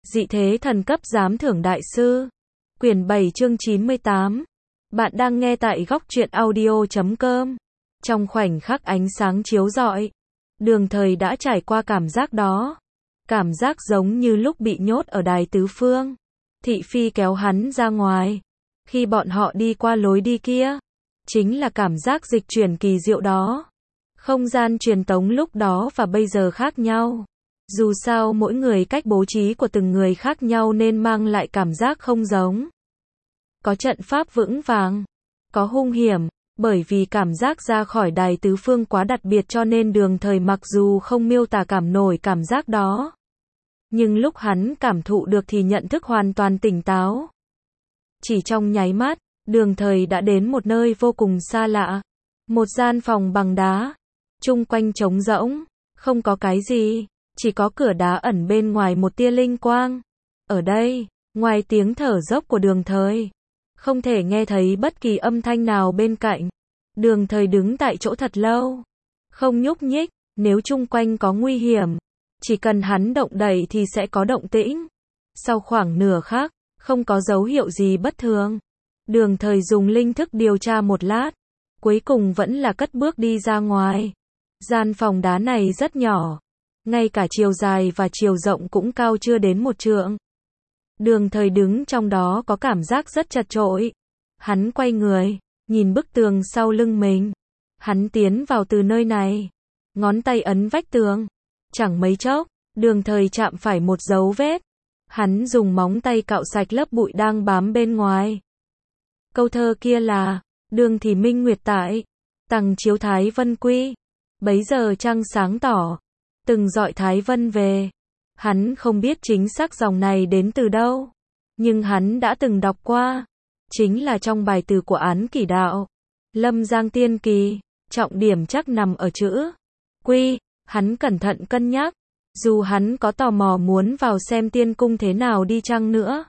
Dị thế thần cấp giám thưởng đại sư. Quyển 7 chương 98. Bạn đang nghe tại góc truyện audio.com. Trong khoảnh khắc ánh sáng chiếu rọi, Đường Thời đã trải qua cảm giác đó. Cảm giác giống như lúc bị nhốt ở đài tứ phương. Thị phi kéo hắn ra ngoài. Khi bọn họ đi qua lối đi kia, chính là cảm giác dịch chuyển kỳ diệu đó. Không gian truyền tống lúc đó và bây giờ khác nhau. Dù sao mỗi người cách bố trí của từng người khác nhau nên mang lại cảm giác không giống. Có trận pháp vững vàng, có hung hiểm, bởi vì cảm giác ra khỏi đài tứ phương quá đặc biệt cho nên Đường Thời mặc dù không miêu tả cảm nổi cảm giác đó. Nhưng lúc hắn cảm thụ được thì nhận thức hoàn toàn tỉnh táo. Chỉ trong nháy mắt, Đường Thời đã đến một nơi vô cùng xa lạ. Một gian phòng bằng đá. Chung quanh trống rỗng, không có cái gì, chỉ có cửa đá ẩn bên ngoài một tia linh quang. Ở đây, ngoài tiếng thở dốc của Đường Thời, không thể nghe thấy bất kỳ âm thanh nào bên cạnh. Đường Thời đứng tại chỗ thật lâu, không nhúc nhích, nếu chung quanh có nguy hiểm, chỉ cần hắn động đậy thì sẽ có động tĩnh. Sau khoảng nửa khắc, không có dấu hiệu gì bất thường. Đường Thời dùng linh thức điều tra một lát, cuối cùng vẫn là cất bước đi ra ngoài. Gian phòng đá này rất nhỏ, ngay cả chiều dài và chiều rộng cũng cao chưa đến một trượng. Đường Thời đứng trong đó có cảm giác rất chật chội. Hắn quay người, nhìn bức tường sau lưng mình. Hắn tiến vào từ nơi này, ngón tay ấn vách tường. Chẳng mấy chốc, Đường Thời chạm phải một dấu vết. Hắn dùng móng tay cạo sạch lớp bụi đang bám bên ngoài. Câu thơ kia là: Đường thì minh nguyệt tại, tằng chiếu thái vân quy. Bấy giờ trăng sáng tỏ, từng dọi thái vân về. Hắn không biết chính xác dòng này đến từ đâu, nhưng hắn đã từng đọc qua. Chính là trong bài từ của Án Kỷ Đạo. Lâm Giang Tiên Kỳ, trọng điểm chắc nằm ở chữ quy. Hắn cẩn thận cân nhắc, dù hắn có tò mò muốn vào xem tiên cung thế nào đi chăng nữa,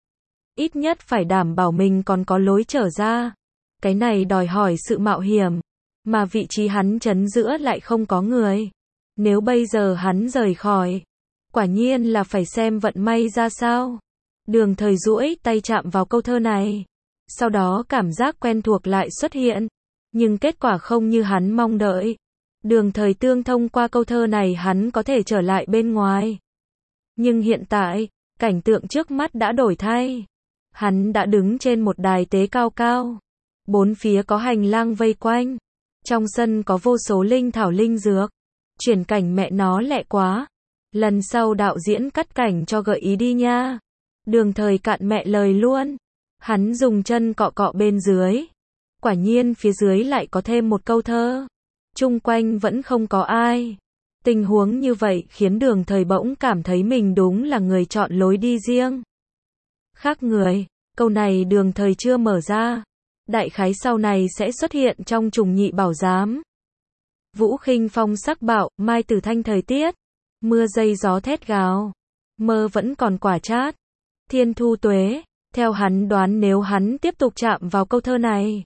ít nhất phải đảm bảo mình còn có lối trở ra. Cái này đòi hỏi sự mạo hiểm, mà vị trí hắn trấn giữa lại không có người. Nếu bây giờ hắn rời khỏi, quả nhiên là phải xem vận may ra sao. Đường Thời duỗi tay chạm vào câu thơ này. Sau đó cảm giác quen thuộc lại xuất hiện. Nhưng kết quả không như hắn mong đợi. Đường Thời tương thông qua câu thơ này hắn có thể trở lại bên ngoài. Nhưng hiện tại, cảnh tượng trước mắt đã đổi thay. Hắn đã đứng trên một đài tế cao cao. Bốn phía có hành lang vây quanh. Trong sân có vô số linh thảo linh dược. Chuyển cảnh mẹ nó lẹ quá. Lần sau đạo diễn cắt cảnh cho gợi ý đi nha. Đường Thời cạn mẹ lời luôn. Hắn dùng chân cọ cọ bên dưới. Quả nhiên phía dưới lại có thêm một câu thơ. Chung quanh vẫn không có ai. Tình huống như vậy khiến Đường Thời bỗng cảm thấy mình đúng là người chọn lối đi riêng. Khác người, câu này Đường Thời chưa mở ra. Đại khái sau này sẽ xuất hiện trong Trùng Nhị Bảo Giám. Vũ khinh phong sắc bạo, mai tử thanh thời tiết. Mưa dây gió thét gào. Mơ vẫn còn quả chát. Thiên thu tuế. Theo hắn đoán nếu hắn tiếp tục chạm vào câu thơ này,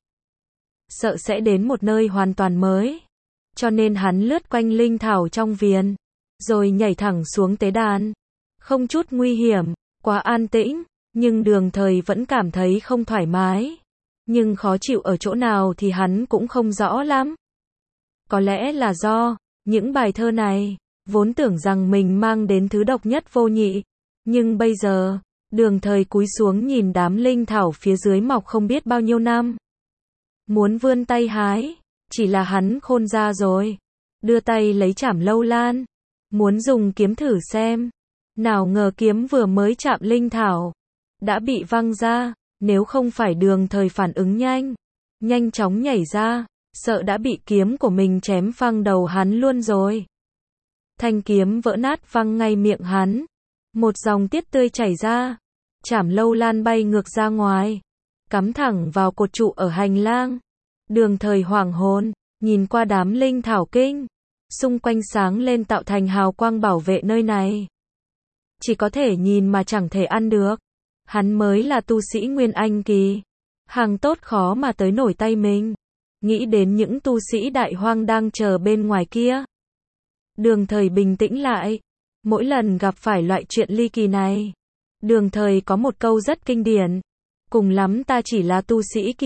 sợ sẽ đến một nơi hoàn toàn mới. Cho nên hắn lướt quanh linh thảo trong viền, rồi nhảy thẳng xuống tế đàn. Không chút nguy hiểm, quá an tĩnh, nhưng Đường Thời vẫn cảm thấy không thoải mái. Nhưng khó chịu ở chỗ nào thì hắn cũng không rõ lắm. Có lẽ là do những bài thơ này, vốn tưởng rằng mình mang đến thứ độc nhất vô nhị. Nhưng bây giờ, Đường Thời cúi xuống nhìn đám linh thảo phía dưới mọc không biết bao nhiêu năm. Muốn vươn tay hái, chỉ là hắn khôn ra rồi. Đưa tay lấy trảm lâu lan, muốn dùng kiếm thử xem. Nào ngờ kiếm vừa mới chạm linh thảo, đã bị văng ra. Nếu không phải Đường Thời phản ứng nhanh, nhanh chóng nhảy ra, sợ đã bị kiếm của mình chém phăng đầu hắn luôn rồi. Thanh kiếm vỡ nát văng ngay miệng hắn. Một dòng tiết tươi chảy ra. Trảm lâu lan bay ngược ra ngoài, cắm thẳng vào cột trụ ở hành lang. Đường Thời hoảng hồn, nhìn qua đám linh thảo kinh. Xung quanh sáng lên tạo thành hào quang bảo vệ nơi này. Chỉ có thể nhìn mà chẳng thể ăn được. Hắn mới là tu sĩ Nguyên Anh kỳ. Hàng tốt khó mà tới nổi tay mình. Nghĩ đến những tu sĩ đại hoang đang chờ bên ngoài kia. Đường Thời bình tĩnh lại. Mỗi lần gặp phải loại chuyện ly kỳ này, Đường thời có một câu rất kinh điển. Cùng lắm ta chỉ là tu sĩ kỳ ...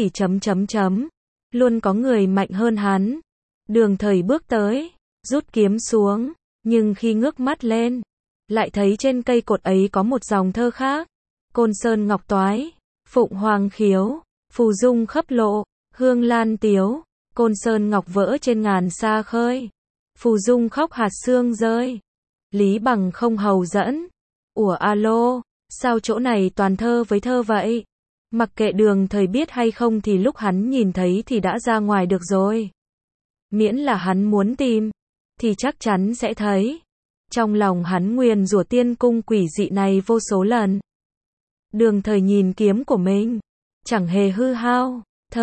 Luôn có người mạnh hơn hắn. Đường thời bước tới, rút kiếm xuống, nhưng khi ngước mắt lên, lại thấy trên cây cột ấy có một dòng thơ khác. Côn sơn ngọc toái, phụng hoàng khiếu, phù dung khắp lộ, hương lan tiếu. Côn sơn ngọc vỡ trên ngàn xa khơi, phù dung khóc hạt sương rơi. Lý Bằng không hầu dẫn. Ủa alo, sao chỗ này toàn thơ với thơ vậy? Mặc kệ đường thời biết hay không thì lúc hắn nhìn thấy thì đã ra ngoài được rồi. Miễn là hắn muốn tìm, thì chắc chắn sẽ thấy. Trong lòng hắn nguyền rủa tiên cung quỷ dị này vô số lần. Đường thời nhìn kiếm của mình, chẳng hề hư hao.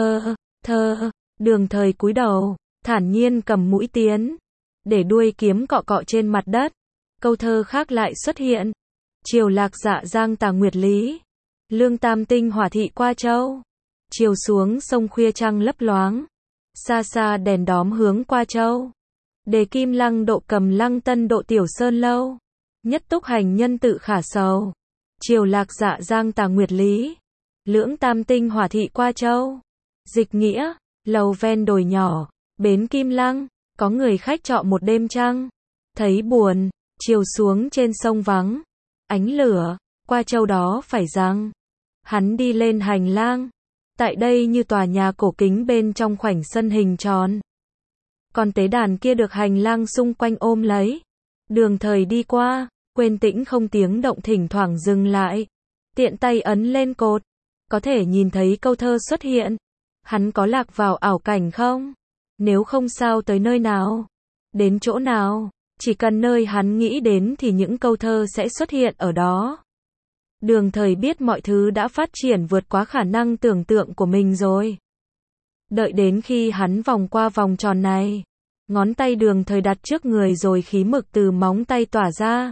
Thơ, đường thời cúi đầu, thản nhiên cầm mũi tiến, để đuôi kiếm cọ cọ trên mặt đất. Câu thơ khác lại xuất hiện. Chiều lạc dạ giang tà nguyệt lý, lương tam tinh hỏa thị qua châu. Chiều xuống sông khuya trăng lấp loáng, xa xa đèn đóm hướng qua châu. Đề kim lăng độ cầm lăng tân độ tiểu sơn lâu, nhất túc hành nhân tự khả sầu. Chiều lạc dạ giang tà nguyệt lý, lưỡng tam tinh hỏa thị qua châu. Dịch nghĩa, lầu ven đồi nhỏ, bến kim lăng, có người khách trọ một đêm trăng. Thấy buồn, chiều xuống trên sông vắng, ánh lửa, qua châu đó phải rằng. Hắn đi lên hành lang, tại đây như tòa nhà cổ kính bên trong khoảnh sân hình tròn. Còn tế đàn kia được hành lang xung quanh ôm lấy. Đường thời đi qua, quên tĩnh không tiếng động thỉnh thoảng dừng lại. Tiện tay ấn lên cột, có thể nhìn thấy câu thơ xuất hiện. Hắn có lạc vào ảo cảnh không? Nếu không sao tới nơi nào? Đến chỗ nào? Chỉ cần nơi hắn nghĩ đến thì những câu thơ sẽ xuất hiện ở đó. Đường thời biết mọi thứ đã phát triển vượt quá khả năng tưởng tượng của mình rồi. Đợi đến khi hắn vòng qua vòng tròn này, ngón tay đường thời đặt trước người rồi khí mực từ móng tay tỏa ra.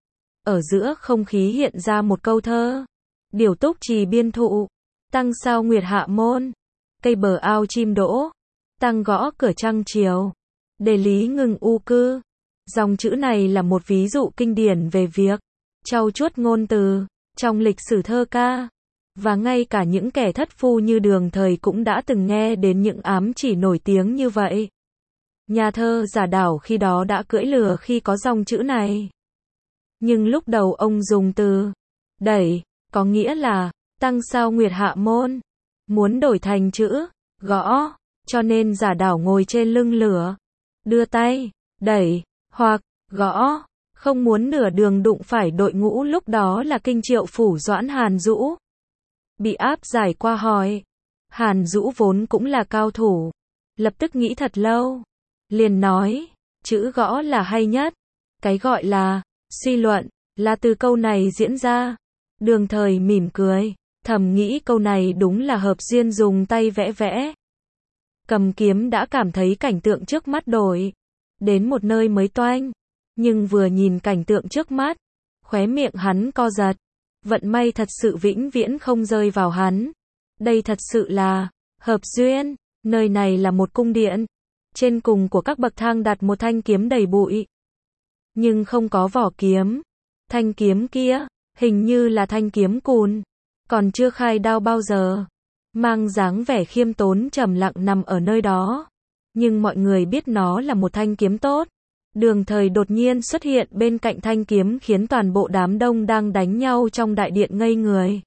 Ở giữa không khí hiện ra một câu thơ. Điều túc trì biên thụ, tăng sao nguyệt hạ môn, cây bờ ao chim đỗ, tăng gõ cửa trăng chiều, đề lý ngừng u cư. Dòng chữ này là một ví dụ kinh điển về việc trau chuốt ngôn từ trong lịch sử thơ ca. Và ngay cả những kẻ thất phu như đường thời cũng đã từng nghe đến những ám chỉ nổi tiếng như vậy. Nhà thơ Giả Đảo khi đó đã cưỡi lừa khi có dòng chữ này. Nhưng lúc đầu ông dùng từ đẩy, có nghĩa là tăng sao nguyệt hạ môn, muốn đổi thành chữ gõ, cho nên Giả Đảo ngồi trên lưng lửa, đưa tay đẩy hoặc gõ, không muốn nửa đường đụng phải đội ngũ lúc đó là Kinh Triệu phủ Doãn Hàn Dũ. Bị áp giải qua hỏi. Hàn Dũ vốn cũng là cao thủ, lập tức nghĩ thật lâu, liền nói, chữ gõ là hay nhất. Cái gọi là suy luận là từ câu này diễn ra. Đường thời mỉm cười, thầm nghĩ câu này đúng là hợp duyên dùng tay vẽ vẽ. Cầm kiếm đã cảm thấy cảnh tượng trước mắt đổi đến một nơi mới toanh, nhưng vừa nhìn cảnh tượng trước mắt, khóe miệng hắn co giật. Vận may thật sự vĩnh viễn không rơi vào hắn. Đây thật sự là hợp duyên. Nơi này là một cung điện. Trên cùng của các bậc thang đặt một thanh kiếm đầy bụi, nhưng không có vỏ kiếm. Thanh kiếm kia hình như là thanh kiếm cùn, còn chưa khai đao bao giờ, mang dáng vẻ khiêm tốn trầm lặng nằm ở nơi đó. Nhưng mọi người biết nó là một thanh kiếm tốt. Đường thời đột nhiên xuất hiện bên cạnh thanh kiếm khiến toàn bộ đám đông đang đánh nhau trong đại điện ngây người.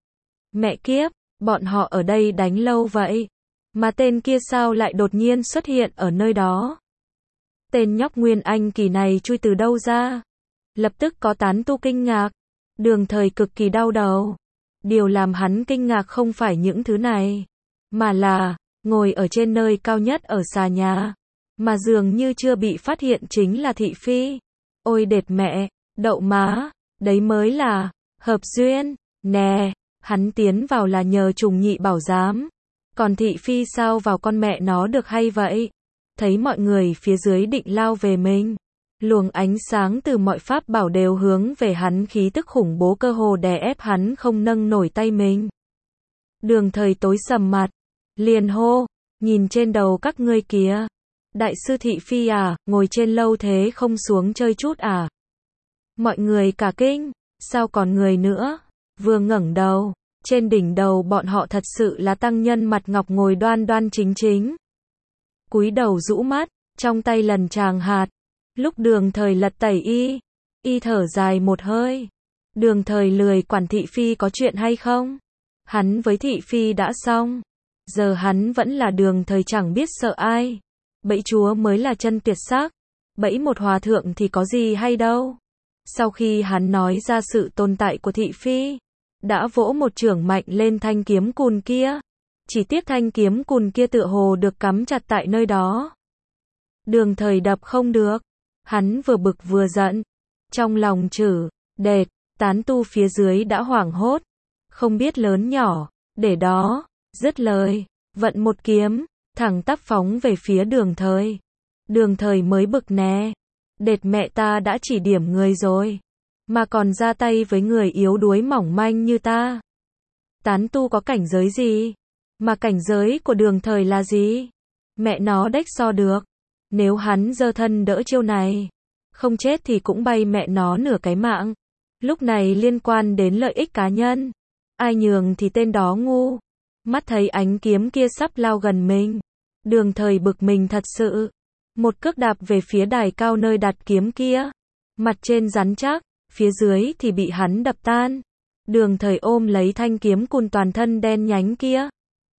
Mẹ kiếp, bọn họ ở đây đánh lâu vậy, mà tên kia sao lại đột nhiên xuất hiện ở nơi đó? Tên nhóc Nguyên Anh kỳ này chui từ đâu ra? Lập tức có tán tu kinh ngạc. Đường thời cực kỳ đau đầu. Điều làm hắn kinh ngạc không phải những thứ này, mà là ngồi ở trên nơi cao nhất ở xà nhà, mà dường như chưa bị phát hiện chính là thị phi. Ôi đệt mẹ, đậu má, đấy mới là hợp duyên. Nè, hắn tiến vào là nhờ Trùng Nhị bảo giám, còn thị phi sao vào con mẹ nó được hay vậy? Thấy mọi người phía dưới định lao về mình, luồng ánh sáng từ mọi pháp bảo đều hướng về hắn, khí tức khủng bố cơ hồ đè ép hắn không nâng nổi tay mình. Đường thời tối sầm mặt, liền hô, nhìn trên đầu các ngươi kìa. Đại sư thị phi à, ngồi trên lâu thế không xuống chơi chút à? Mọi người cả kinh, sao còn người nữa? Vừa ngẩng đầu, trên đỉnh đầu bọn họ thật sự là tăng nhân mặt ngọc ngồi đoan đoan chính chính. Cúi đầu rũ mắt, trong tay lần tràng hạt. Lúc Đường Thời lật tẩy y thở dài một hơi. Đường Thời lười quản thị phi có chuyện hay không. Hắn với thị phi đã xong. Giờ hắn vẫn là Đường Thời chẳng biết sợ ai. Bẫy chúa mới là chân tuyệt sắc. Bẫy một hòa thượng thì có gì hay đâu. Sau khi hắn nói ra sự tồn tại của thị phi, đã vỗ một chưởng mạnh lên thanh kiếm cùn kia. Chỉ tiếc thanh kiếm cùn kia tựa hồ được cắm chặt tại nơi đó. Đường Thời đập không được. Hắn vừa bực vừa giận. Trong lòng chử, đệt, tán tu phía dưới đã hoảng hốt. Không biết lớn nhỏ, để đó, dứt lời, vận một kiếm, thẳng tắp phóng về phía Đường Thời. Đường Thời mới bực nè. Đệt mẹ ta đã chỉ điểm người rồi. Mà còn ra tay với người yếu đuối mỏng manh như ta. Tán tu có cảnh giới gì? Mà cảnh giới của Đường Thời là gì? Mẹ nó đếch so được. Nếu hắn giơ thân đỡ chiêu này, không chết thì cũng bay mẹ nó nửa cái mạng. Lúc này liên quan đến lợi ích cá nhân. Ai nhường thì tên đó ngu. Mắt thấy ánh kiếm kia sắp lao gần mình. Đường Thời bực mình thật sự. Một cước đạp về phía đài cao nơi đặt kiếm kia. Mặt trên rắn chắc, phía dưới thì bị hắn đập tan. Đường Thời ôm lấy thanh kiếm cùn toàn thân đen nhánh kia.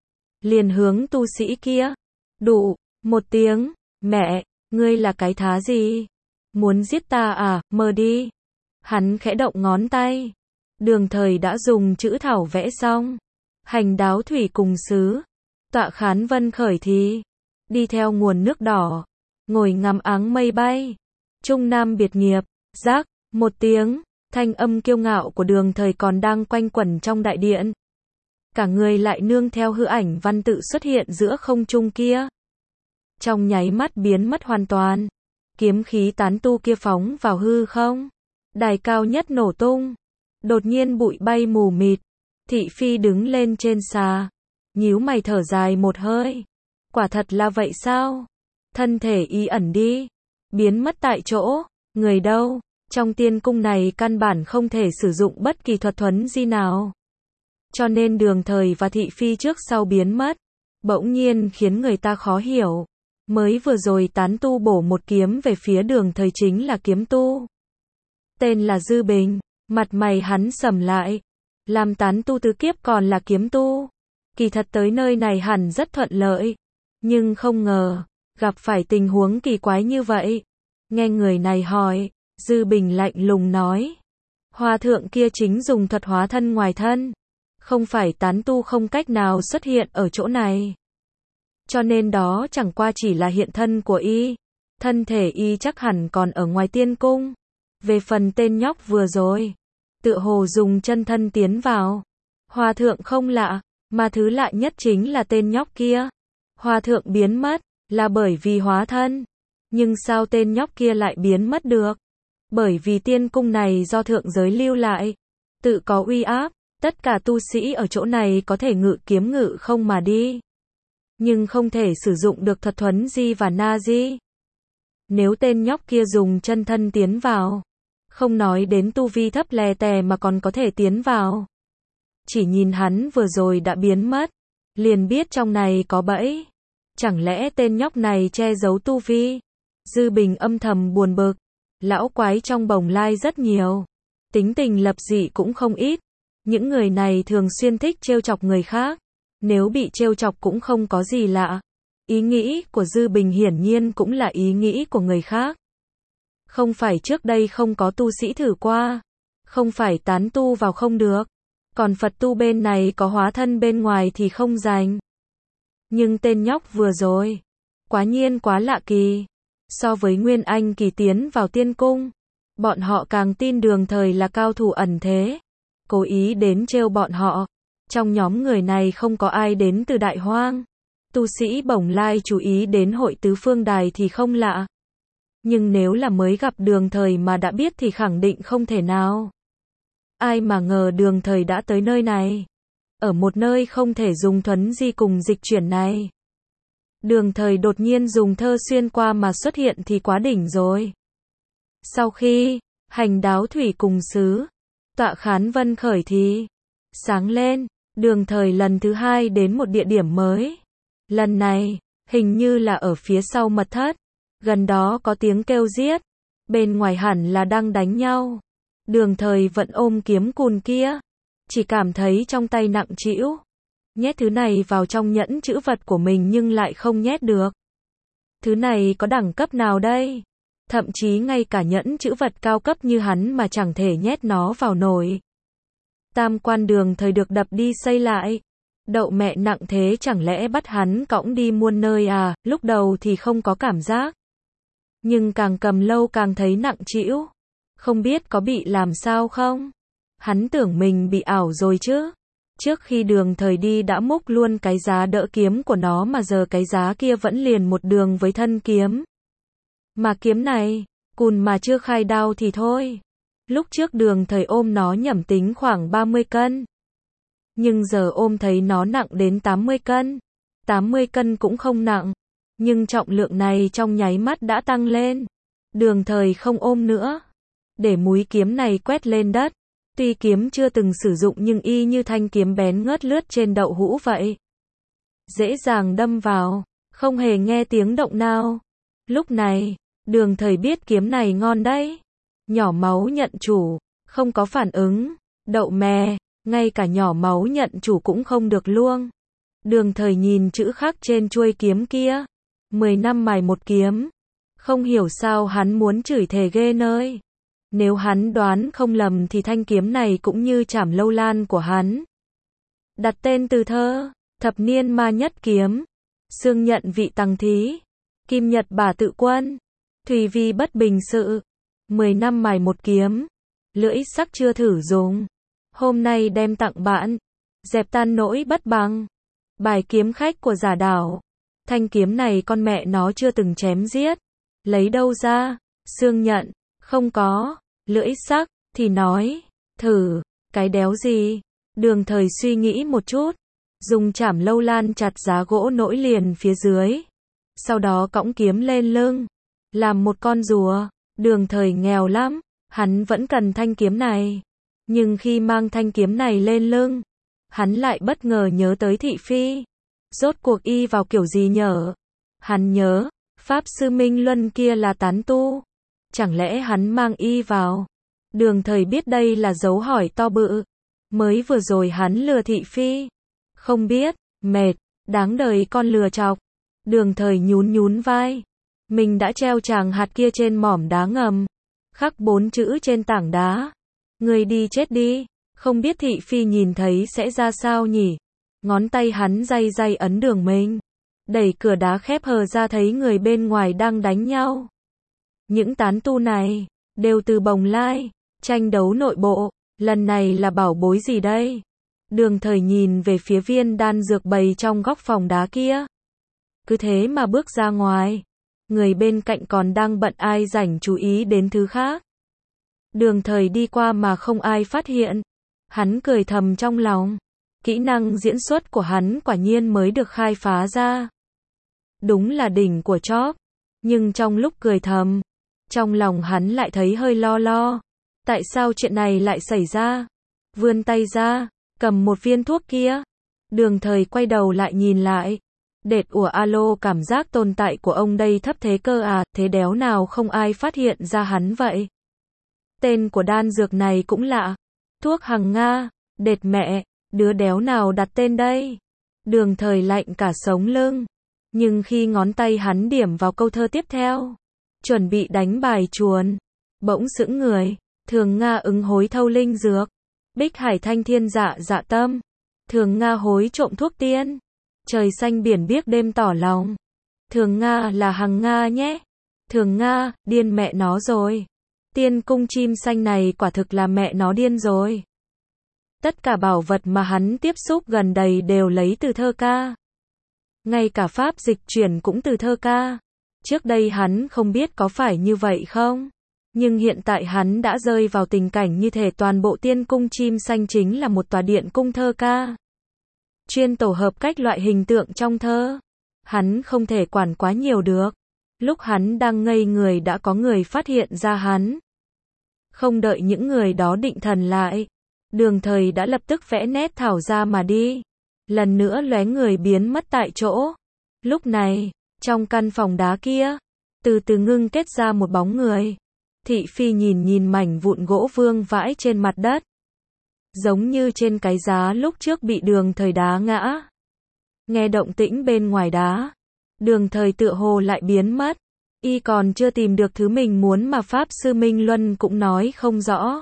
Liền hướng tu sĩ kia. Đụ, một tiếng. Mẹ, ngươi là cái thá gì? Muốn giết ta à, mơ đi. Hắn khẽ động ngón tay. Đường Thời đã dùng chữ thảo vẽ xong. Hành đáo thủy cùng xứ. Tọa khán vân khởi thì. Đi theo nguồn nước đỏ. Ngồi ngắm áng mây bay. Trung nam biệt nghiệp. Rác, một tiếng. Thanh âm kiêu ngạo của Đường Thời còn đang quanh quẩn trong đại điện. Cả người lại nương theo hư ảnh văn tự xuất hiện giữa không trung kia. Trong nháy mắt biến mất hoàn toàn. Kiếm khí tán tu kia phóng vào hư không. Đài cao nhất nổ tung. Đột nhiên bụi bay mù mịt. Thị phi đứng lên trên xà. Nhíu mày thở dài một hơi. Quả thật là vậy sao? Thân thể y ẩn đi. Biến mất tại chỗ. Người đâu? Trong tiên cung này căn bản không thể sử dụng bất kỳ thuật thuấn di nào. Cho nên Đường Thời và thị phi trước sau biến mất. Bỗng nhiên khiến người ta khó hiểu. Mới vừa rồi tán tu bổ một kiếm về phía Đường Thời chính là kiếm tu. Tên là Dư Bình. Mặt mày hắn sầm lại. Làm tán tu tứ kiếp còn là kiếm tu. Kỳ thật tới nơi này hẳn rất thuận lợi. Nhưng không ngờ, gặp phải tình huống kỳ quái như vậy. Nghe người này hỏi, Dư Bình lạnh lùng nói. Hòa thượng kia chính dùng thuật hóa thân ngoài thân. Không phải tán tu không cách nào xuất hiện ở chỗ này. Cho nên đó chẳng qua chỉ là hiện thân của y. Thân thể y chắc hẳn còn ở ngoài tiên cung. Về phần tên nhóc vừa rồi, tựa hồ dùng chân thân tiến vào. Hòa thượng không lạ, mà thứ lạ nhất chính là tên nhóc kia. Hòa thượng biến mất, là bởi vì hóa thân. Nhưng sao tên nhóc kia lại biến mất được? Bởi vì tiên cung này do thượng giới lưu lại. Tự có uy áp, tất cả tu sĩ ở chỗ này có thể ngự kiếm ngự không mà đi. Nhưng không thể sử dụng được thuật thuấn di và na di. Nếu tên nhóc kia dùng chân thân tiến vào, không nói đến tu vi thấp lè tè mà còn có thể tiến vào. Chỉ nhìn hắn vừa rồi đã biến mất, liền biết trong này có bẫy. Chẳng lẽ tên nhóc này che giấu tu vi? Dư Bình âm thầm buồn bực. Lão quái trong bồng lai rất nhiều. Tính tình lập dị cũng không ít. Những người này thường xuyên thích trêu chọc người khác. Nếu bị trêu chọc cũng không có gì lạ. Ý nghĩ của Dư Bình hiển nhiên cũng là ý nghĩ của người khác. Không phải trước đây không có tu sĩ thử qua. Không phải tán tu vào không được. Còn Phật tu bên này có hóa thân bên ngoài thì không rành. Nhưng tên nhóc vừa rồi, quá nhiên quá lạ kỳ. So với Nguyên Anh kỳ tiến vào tiên cung, bọn họ càng tin Đường Thời là cao thủ ẩn thế. Cố ý đến trêu bọn họ. Trong nhóm người này không có ai đến từ Đại Hoang. Tu sĩ bổng lai chú ý đến hội tứ phương đài thì không lạ. Nhưng nếu là mới gặp Đường Thời mà đã biết thì khẳng định không thể nào. Ai mà ngờ Đường Thời đã tới nơi này. Ở một nơi không thể dùng thuấn di cùng dịch chuyển này. Đường Thời đột nhiên dùng thơ xuyên qua mà xuất hiện thì quá đỉnh rồi. Sau khi hành đáo thủy cùng xứ, Tọa Khán Vân khởi thì sáng lên, Đường Thời lần thứ hai đến một địa điểm mới. Lần này, hình như là ở phía sau mật thất. Gần đó có tiếng kêu giết. Bên ngoài hẳn là đang đánh nhau. Đường Thời vẫn ôm kiếm cùn kia. Chỉ cảm thấy trong tay nặng trĩu. Nhét thứ này vào trong nhẫn trữ vật của mình nhưng lại không nhét được. Thứ này có đẳng cấp nào đây? Thậm chí ngay cả nhẫn trữ vật cao cấp như hắn mà chẳng thể nhét nó vào nổi. Tam quan Đường Thời được đập đi xây lại. Đậu mẹ nặng thế chẳng lẽ bắt hắn cõng đi muôn nơi à? Lúc đầu thì không có cảm giác. Nhưng càng cầm lâu càng thấy nặng trĩu. Không biết có bị làm sao không? Hắn tưởng mình bị ảo rồi chứ. Trước khi Đường Thời đi đã múc luôn cái giá đỡ kiếm của nó mà giờ cái giá kia vẫn liền một đường với thân kiếm. Mà kiếm này, cùn mà chưa khai đao thì thôi. Lúc trước Đường Thời ôm nó nhẩm tính khoảng 30 cân. Nhưng giờ ôm thấy nó nặng đến 80 cân. 80 cân cũng không nặng. Nhưng trọng lượng này trong nháy mắt đã tăng lên. Đường Thời không ôm nữa. Để múi kiếm này quét lên đất. Tuy kiếm chưa từng sử dụng nhưng y như thanh kiếm bén ngớt lướt trên đậu hũ vậy. Dễ dàng đâm vào, không hề nghe tiếng động nào. Lúc này, Đường Thời biết kiếm này ngon đấy. Nhỏ máu nhận chủ, không có phản ứng. Đậu mè, ngay cả nhỏ máu nhận chủ cũng không được luôn. Đường Thời nhìn chữ khắc trên chuôi kiếm kia. 10 năm mài một kiếm. Không hiểu sao hắn muốn chửi thề ghê nơi. Nếu hắn đoán không lầm thì thanh kiếm này cũng như Trảm Lâu Lan của hắn. Đặt tên từ thơ, thập niên ma nhất kiếm. Xương nhận vị tăng thí. Kim nhật bà tự quân. Thùy vi bất bình sự. 10 năm mài một kiếm. Lưỡi sắc chưa thử dùng. Hôm nay đem tặng bạn. Dẹp tan nỗi bất bằng. Bài kiếm khách của Giả Đảo. Thanh kiếm này con mẹ nó chưa từng chém giết. Lấy đâu ra? Xương nhận. Không có. Lưỡi sắc. Thì nói. Thử. Cái đéo gì? Đường Thời suy nghĩ một chút. Dùng Trảm Lâu Lan chặt giá gỗ nổi liền phía dưới. Sau đó cõng kiếm lên lưng. Làm một con rùa. Đường Thời nghèo lắm. Hắn vẫn cần thanh kiếm này. Nhưng khi mang thanh kiếm này lên lưng. Hắn lại bất ngờ nhớ tới thị phi. Rốt cuộc y vào kiểu gì nhở? Hắn nhớ. Pháp sư Minh Luân kia là tán tu. Chẳng lẽ hắn mang y vào? Đường Thời biết đây là dấu hỏi to bự. Mới vừa rồi hắn lừa thị phi. Không biết, mệt, đáng đời con lừa chọc. Đường Thời nhún nhún vai. Mình đã treo chàng hạt kia trên mỏm đá ngầm. Khắc 4 chữ trên tảng đá. Người đi chết đi. Không biết thị phi nhìn thấy sẽ ra sao nhỉ? Ngón tay hắn day day ấn đường mình. Đẩy cửa đá khép hờ ra thấy người bên ngoài đang đánh nhau. Những tán tu này, đều từ Bồng Lai, tranh đấu nội bộ. Lần này là bảo bối gì đây? Đường Thời nhìn về phía viên đan dược bày trong góc phòng đá kia. Cứ thế mà bước ra ngoài. Người bên cạnh còn đang bận ai rảnh chú ý đến thứ khác. Đường Thời đi qua mà không ai phát hiện. Hắn cười thầm trong lòng. Kỹ năng diễn xuất của hắn quả nhiên mới được khai phá ra. Đúng là đỉnh của chóp. Nhưng trong lúc cười thầm, trong lòng hắn lại thấy hơi lo lo. Tại sao chuyện này lại xảy ra? Vươn tay ra, cầm một viên thuốc kia. Đường Thời quay đầu lại nhìn lại. Đệt ủa alo, cảm giác tồn tại của ông đây thấp thế cơ à? Thế đéo nào không ai phát hiện ra hắn vậy? Tên của đan dược này cũng lạ. Thuốc hằng Nga. Đệt mẹ, đứa đéo nào đặt tên đây? Đường Thời lạnh cả sống lưng. Nhưng khi ngón tay hắn điểm vào câu thơ tiếp theo, chuẩn bị đánh bài chuồn, bỗng sững người. Thường Nga ứng hối thâu linh dược. Bích hải thanh thiên dạ dạ tâm. Thường Nga hối trộm thuốc tiên. Trời xanh biển biếc đêm tỏ lòng. Thường Nga là hằng Nga nhé. Thường Nga, điên mẹ nó rồi. Tiên cung chim xanh này quả thực là mẹ nó điên rồi. Tất cả bảo vật mà hắn tiếp xúc gần đây đều lấy từ thơ ca. Ngay cả pháp dịch chuyển cũng từ thơ ca. Trước đây hắn không biết có phải như vậy không? Nhưng hiện tại hắn đã rơi vào tình cảnh như thể toàn bộ tiên cung chim xanh chính là một tòa điện cung thơ ca. Chuyên tổ hợp cách loại hình tượng trong thơ. Hắn không thể quản quá nhiều được. Lúc hắn đang ngây người đã có người phát hiện ra hắn. Không đợi những người đó định thần lại, Đường Thời đã lập tức vẽ nét thảo ra mà đi. Lần nữa lóe người biến mất tại chỗ. Lúc này, trong căn phòng đá kia, từ từ ngưng kết ra một bóng người. Thị Phi nhìn nhìn mảnh vụn gỗ vương vãi trên mặt đất. Giống như trên cái giá lúc trước bị Đường Thời đá ngã. Nghe động tĩnh bên ngoài đá, Đường Thời tựa hồ lại biến mất. Y còn chưa tìm được thứ mình muốn mà Pháp Sư Minh Luân cũng nói không rõ.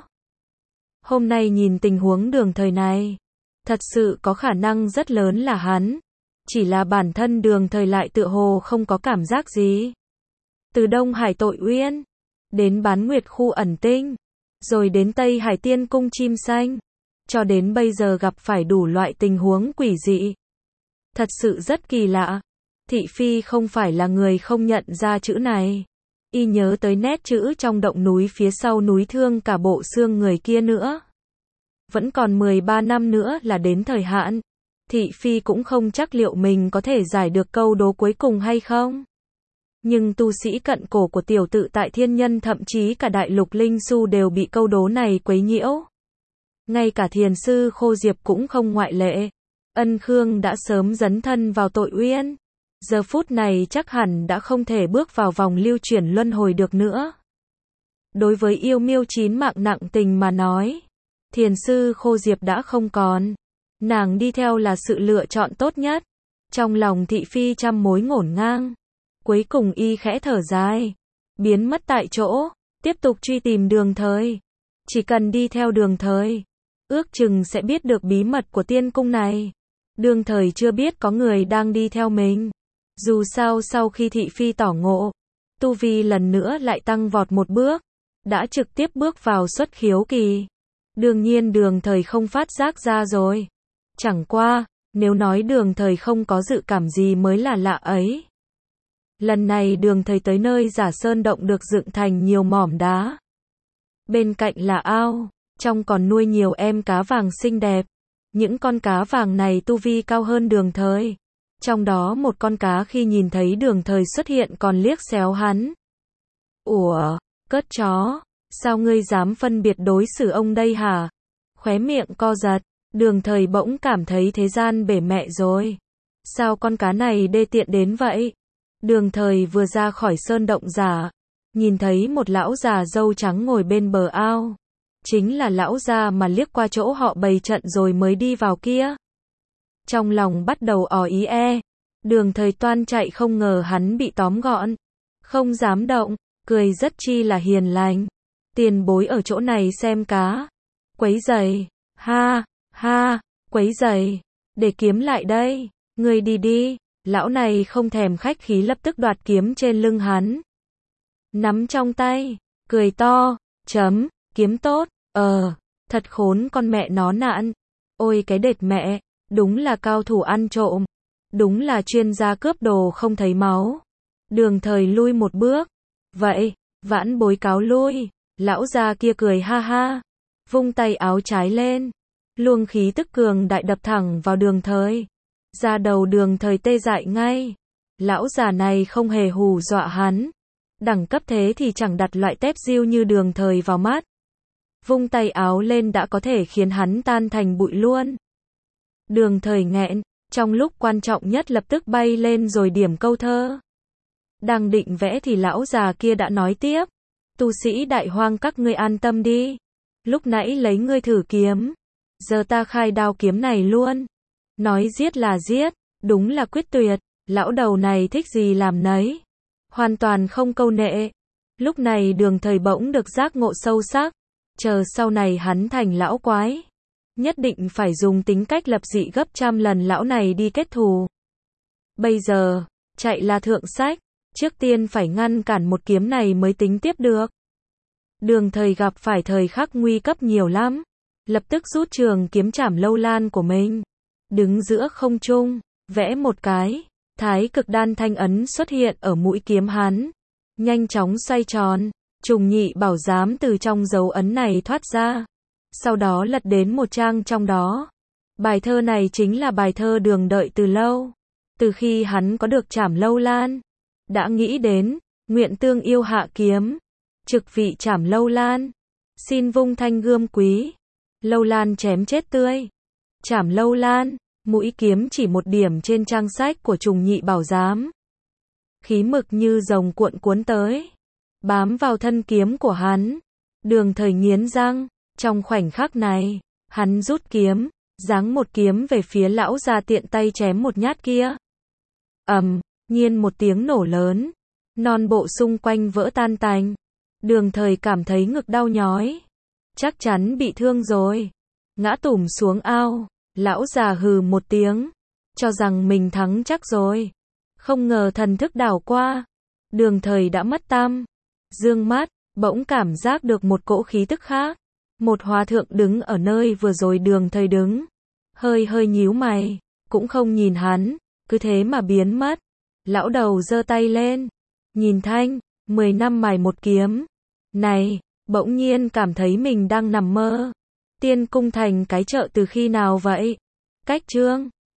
Hôm nay nhìn tình huống Đường Thời này, thật sự có khả năng rất lớn là hắn. Chỉ là bản thân Đường Thời lại tựa hồ không có cảm giác gì. Từ Đông Hải Tội Uyên, đến Bán Nguyệt khu ẩn tinh, rồi đến Tây Hải Tiên cung chim xanh, cho đến bây giờ gặp phải đủ loại tình huống quỷ dị. Thật sự rất kỳ lạ. Thị Phi không phải là người không nhận ra chữ này. Y nhớ tới nét chữ trong động núi phía sau núi thương cả bộ xương người kia nữa. Vẫn còn 13 năm nữa là đến thời hạn. Thị Phi cũng không chắc liệu mình có thể giải được câu đố cuối cùng hay không. Nhưng tu sĩ cận cổ của tiểu tự tại thiên nhân thậm chí cả đại lục linh su đều bị câu đố này quấy nhiễu. Ngay cả thiền sư Khô Diệp cũng không ngoại lệ. Ân Khương đã sớm dấn thân vào Tội Uyên. Giờ phút này chắc hẳn đã không thể bước vào vòng lưu chuyển luân hồi được nữa. Đối với yêu miêu chín mạng nặng tình mà nói, thiền sư Khô Diệp đã không còn. Nàng đi theo là sự lựa chọn tốt nhất. Trong lòng Thị Phi trăm mối ngổn ngang. Cuối cùng y khẽ thở dài, biến mất tại chỗ, tiếp tục truy tìm Đường Thời. Chỉ cần đi theo Đường Thời, ước chừng sẽ biết được bí mật của tiên cung này. Đường Thời chưa biết có người đang đi theo mình. Dù sao sau khi Thị Phi tỏ ngộ, tu vi lần nữa lại tăng vọt một bước, đã trực tiếp bước vào xuất khiếu kỳ. Đương nhiên Đường Thời không phát giác ra rồi. Chẳng qua, nếu nói Đường Thời không có dự cảm gì mới là lạ ấy. Lần này Đường Thời tới nơi giả sơn động được dựng thành nhiều mỏm đá. Bên cạnh là ao, trong còn nuôi nhiều em cá vàng xinh đẹp. Những con cá vàng này tu vi cao hơn Đường Thời. Trong đó một con cá khi nhìn thấy Đường Thời xuất hiện còn liếc xéo hắn. Ủa, cất chó, sao ngươi dám phân biệt đối xử ông đây hả? Khóe miệng co giật, Đường Thời bỗng cảm thấy thế gian bể mẹ rồi. Sao con cá này đê tiện đến vậy? Đường Thời vừa ra khỏi sơn động giả, nhìn thấy một lão già râu trắng ngồi bên bờ ao. Chính là lão già mà liếc qua chỗ họ bày trận rồi mới đi vào kia. Trong lòng bắt đầu ò ý e. Đường Thời toan chạy không ngờ hắn bị tóm gọn. Không dám động, cười rất chi là hiền lành. Tiền bối ở chỗ này xem cá. Quấy giày, ha, ha, quấy giày. Để kiếm lại đây, ngươi đi đi. Lão này không thèm khách khí lập tức đoạt kiếm trên lưng hắn. Nắm trong tay, cười to, chấm, kiếm tốt, thật khốn con mẹ nó nạn. Ôi cái đệt mẹ, đúng là cao thủ ăn trộm. Đúng là chuyên gia cướp đồ không thấy máu. Đường Thời lui một bước. Vậy, vãn bối cáo lui. Lão già kia cười ha ha. Vung tay áo trái lên. Luồng khí tức cường đại đập thẳng vào Đường Thời. Da đầu Đường Thời tê dại ngay. Lão già này không hề hù dọa hắn. Đẳng cấp thế thì chẳng đặt loại tép diêu như Đường Thời vào mắt. Vung tay áo lên đã có thể khiến hắn tan thành bụi luôn. Đường Thời nghẹn, trong lúc quan trọng nhất lập tức bay lên rồi điểm câu thơ. Đang định vẽ thì lão già kia đã nói tiếp. Tu sĩ đại hoang các ngươi an tâm đi. Lúc nãy lấy ngươi thử kiếm. Giờ ta khai đao kiếm này luôn. Nói giết là giết, đúng là quyết tuyệt. Lão đầu này thích gì làm nấy. Hoàn toàn không câu nệ. Lúc này Đường Thời bỗng được giác ngộ sâu sắc. Chờ sau này hắn thành lão quái. Nhất định phải dùng tính cách lập dị gấp trăm lần lão này đi kết thù. Bây giờ, chạy là thượng sách. Trước tiên phải ngăn cản một kiếm này mới tính tiếp được. Đường Thời gặp phải thời khắc nguy cấp nhiều lắm. Lập tức rút trường kiếm chảm lâu lan của mình. Đứng giữa không trung, vẽ một cái. Thái cực đan thanh ấn xuất hiện ở mũi kiếm hắn. Nhanh chóng xoay tròn. Trùng nhị bảo giám từ trong dấu ấn này thoát ra. Sau đó lật đến một trang trong đó. Bài thơ này chính là bài thơ Đường đợi từ lâu. Từ khi hắn có được chảm lâu lan. Đã nghĩ đến, nguyện tương yêu hạ kiếm. Trực vị chảm lâu lan. Xin vung thanh gươm quý. Lâu Lan chém chết tươi. Chảm Lâu Lan. Mũi kiếm chỉ một điểm trên trang sách của Trùng Nhị Bảo Giám. Khí mực như rồng cuộn cuốn tới, bám vào thân kiếm của hắn. Đường Thời nghiến răng, trong khoảnh khắc này, hắn rút kiếm, giáng một kiếm về phía lão già tiện tay chém một nhát kia. Nhiên một tiếng nổ lớn, non bộ xung quanh vỡ tan tành. Đường Thời cảm thấy ngực đau nhói, chắc chắn bị thương rồi, ngã tủm xuống ao. Lão già hừ một tiếng, cho rằng mình thắng chắc rồi. Không ngờ thần thức đảo qua, Đường Thời đã mất tăm. Dương mắt, bỗng cảm giác được một cỗ khí tức khác. Một hòa thượng đứng ở nơi vừa rồi Đường Thời đứng, hơi nhíu mày, cũng không nhìn hắn, cứ thế mà biến mất. Lão đầu giơ tay lên, nhìn thanh, 10 năm mài một kiếm. Này, bỗng nhiên cảm thấy mình đang nằm mơ. Tiên Cung thành cái chợ từ khi nào vậy? Cách chương